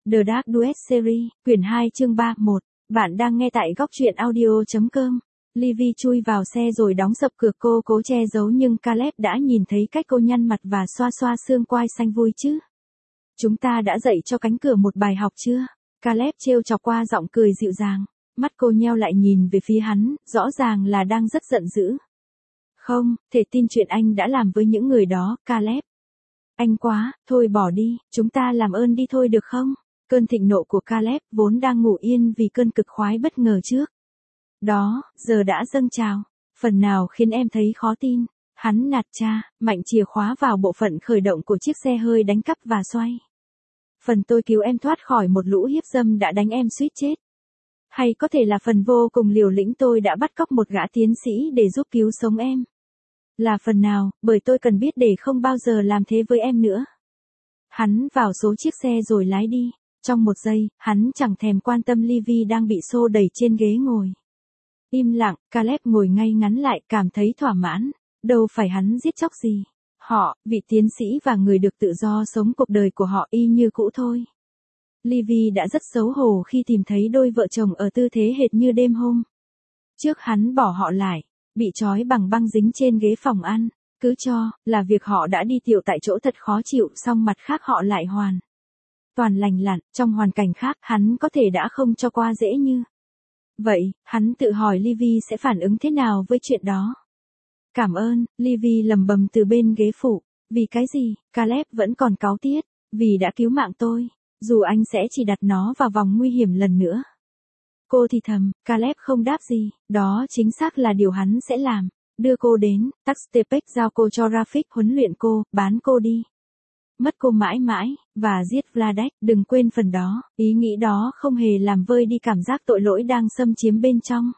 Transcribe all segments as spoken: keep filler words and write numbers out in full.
The Dark Duet Series, quyển hai chương ba, một. Bạn đang nghe tại góc truyện audio chấm com. Livy chui vào xe rồi đóng sập cửa, cô cố che giấu nhưng Caleb đã nhìn thấy cách cô nhăn mặt và xoa xoa xương quai xanh. Vui chứ? Chúng ta đã dạy cho cánh cửa một bài học chưa? Caleb trêu chọc qua giọng cười dịu dàng. Mắt cô nheo lại nhìn về phía hắn, rõ ràng là đang rất giận dữ. Không, thể tin chuyện anh đã làm với những người đó, Caleb. Anh quá, thôi bỏ đi, chúng ta làm ơn đi thôi được không? Cơn thịnh nộ của Caleb vốn đang ngủ yên vì cơn cực khoái bất ngờ trước đó, giờ đã dâng trào. Phần nào khiến em thấy khó tin. Hắn nạt cha, mạnh chìa khóa vào bộ phận khởi động của chiếc xe hơi đánh cắp và xoay. Phần tôi cứu em thoát khỏi một lũ hiếp dâm đã đánh em suýt chết. Hay có thể là phần vô cùng liều lĩnh tôi đã bắt cóc một gã tiến sĩ để giúp cứu sống em. Là phần nào, bởi tôi cần biết để không bao giờ làm thế với em nữa. Hắn vào số chiếc xe rồi lái đi. Trong một giây, hắn chẳng thèm quan tâm Livy đang bị xô đẩy trên ghế ngồi. Im lặng, Caleb ngồi ngay ngắn lại, cảm thấy thỏa mãn. Đâu phải hắn giết chóc gì. Họ, vị tiến sĩ và người được tự do sống cuộc đời của họ y như cũ thôi. Livy đã rất xấu hổ khi tìm thấy đôi vợ chồng ở tư thế hệt như đêm hôm trước hắn bỏ họ lại, bị trói bằng băng dính trên ghế phòng ăn. Cứ cho là việc họ đã đi tiểu tại chỗ thật khó chịu, song mặt khác họ lại hoàn toàn lành lặn. Trong hoàn cảnh khác, hắn có thể đã không cho qua dễ như vậy. Hắn tự hỏi Livy sẽ phản ứng thế nào với chuyện đó. Cảm ơn, Livy lầm bầm từ bên ghế phụ. Vì cái gì? Caleb vẫn còn cáu tiết. Vì đã cứu mạng tôi. Dù anh sẽ chỉ đặt nó vào vòng nguy hiểm lần nữa. Cô thì thầm. Caleb không đáp gì. Đó chính xác là điều hắn sẽ làm. Đưa cô đến Tuxtepec, giao cô cho Rafik huấn luyện cô, bán cô đi. Mất cô mãi mãi, và giết Vladek. Đừng quên phần đó. Ý nghĩ đó không hề làm vơi đi cảm giác tội lỗi đang xâm chiếm bên trong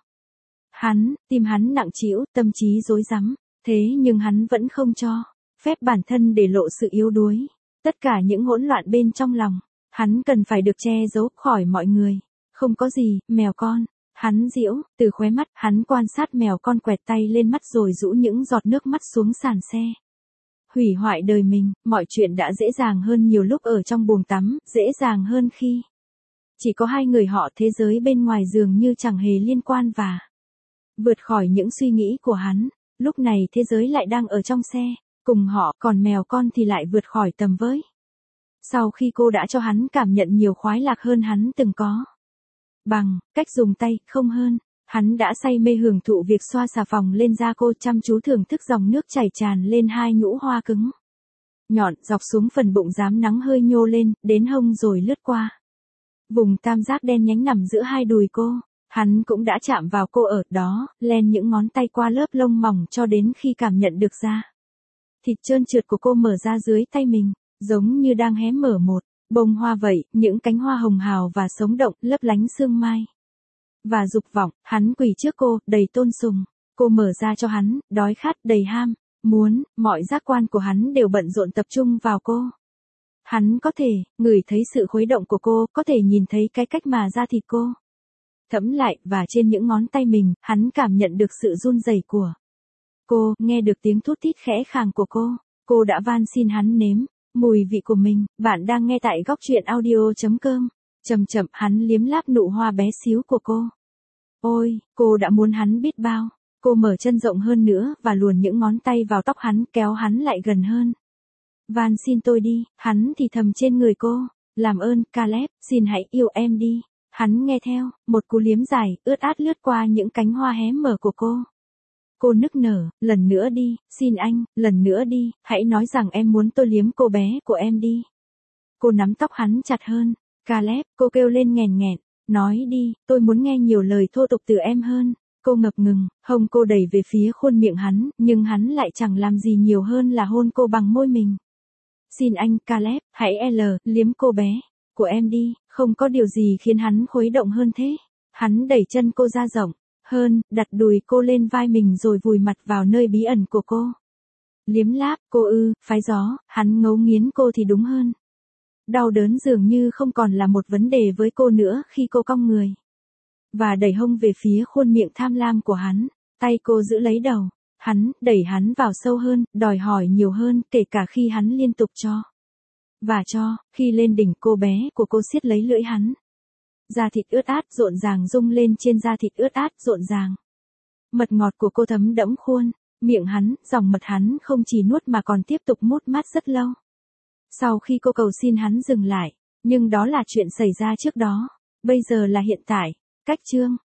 hắn. Tim hắn nặng trĩu, tâm trí rối rắm. Thế nhưng hắn vẫn không cho phép bản thân để lộ sự yếu đuối. Tất cả những hỗn loạn bên trong lòng, hắn cần phải được che giấu khỏi mọi người. Không có gì, mèo con. Hắn giễu, từ khóe mắt, hắn quan sát mèo con, quẹt tay lên mắt rồi rũ những giọt nước mắt xuống sàn xe. Hủy hoại đời mình, mọi chuyện đã dễ dàng hơn nhiều lúc ở trong buồng tắm, dễ dàng hơn khi chỉ có hai người họ. Thế giới bên ngoài dường như chẳng hề liên quan và vượt khỏi những suy nghĩ của hắn. Lúc này thế giới lại đang ở trong xe cùng họ, còn mèo con thì lại vượt khỏi tầm với. Sau khi cô đã cho hắn cảm nhận nhiều khoái lạc hơn hắn từng có, bằng cách dùng tay, không hơn, hắn đã say mê hưởng thụ việc xoa xà phòng lên da cô, chăm chú thưởng thức dòng nước chảy tràn lên hai nhũ hoa cứng nhọn, dọc xuống phần bụng rám nắng hơi nhô lên, đến hông rồi lướt qua vùng tam giác đen nhánh nằm giữa hai đùi cô. Hắn cũng đã chạm vào cô ở đó, len những ngón tay qua lớp lông mỏng cho đến khi cảm nhận được da thịt trơn trượt của cô mở ra dưới tay mình, giống như đang hé mở một bông hoa vậy, những cánh hoa hồng hào và sống động, lấp lánh sương mai và dục vọng. Hắn quỳ trước cô, đầy tôn sùng. Cô mở ra cho hắn, đói khát, đầy ham muốn. Mọi giác quan của hắn đều bận rộn tập trung vào cô. Hắn có thể ngửi thấy sự khuấy động của cô, có thể nhìn thấy cái cách mà da thịt cô thẫm lại, và trên những ngón tay mình, hắn cảm nhận được sự run rẩy của cô, nghe được tiếng thút thít khẽ khàng của cô. Cô đã van xin hắn nếm mùi vị của mình. Bạn đang nghe tại góc truyện audio chấm com. Chậm chậm, hắn liếm láp nụ hoa bé xíu của cô. Ôi, cô đã muốn hắn biết bao. Cô mở chân rộng hơn nữa và luồn những ngón tay vào tóc hắn, kéo hắn lại gần hơn. Van xin tôi đi, hắn thì thầm trên người cô. Làm ơn, Caleb, xin hãy yêu em đi. Hắn nghe theo, một cú liếm dài, ướt át lướt qua những cánh hoa hé mở của cô. Cô nức nở, lần nữa đi, xin anh, lần nữa đi, hãy nói rằng em muốn tôi liếm cô bé của em đi. Cô nắm tóc hắn chặt hơn. Caleb, cô kêu lên nghèn nghẹn, nói đi, tôi muốn nghe nhiều lời thô tục từ em hơn. Cô ngập ngừng, hông cô đẩy về phía khuôn miệng hắn, nhưng hắn lại chẳng làm gì nhiều hơn là hôn cô bằng môi mình. Xin anh, Caleb, hãy L, liếm cô bé của em đi. Không có điều gì khiến hắn khuấy động hơn thế. Hắn đẩy chân cô ra rộng hơn, đặt đùi cô lên vai mình rồi vùi mặt vào nơi bí ẩn của cô. Liếm láp, cô ư, phái gió, hắn ngấu nghiến cô thì đúng hơn. Đau đớn dường như không còn là một vấn đề với cô nữa khi cô cong người và đẩy hông về phía khuôn miệng tham lam của hắn. Tay cô giữ lấy đầu hắn, đẩy hắn vào sâu hơn, đòi hỏi nhiều hơn, kể cả khi hắn liên tục cho Và cho, khi lên đỉnh cô bé của cô siết lấy lưỡi hắn. Da thịt ướt át rộn ràng rung lên trên da thịt ướt át rộn ràng. Mật ngọt của cô thấm đẫm khuôn, miệng hắn, dòng mật hắn không chỉ nuốt mà còn tiếp tục mút mát rất lâu. Sau khi cô cầu xin hắn dừng lại, nhưng đó là chuyện xảy ra trước đó, bây giờ là hiện tại. Cách chương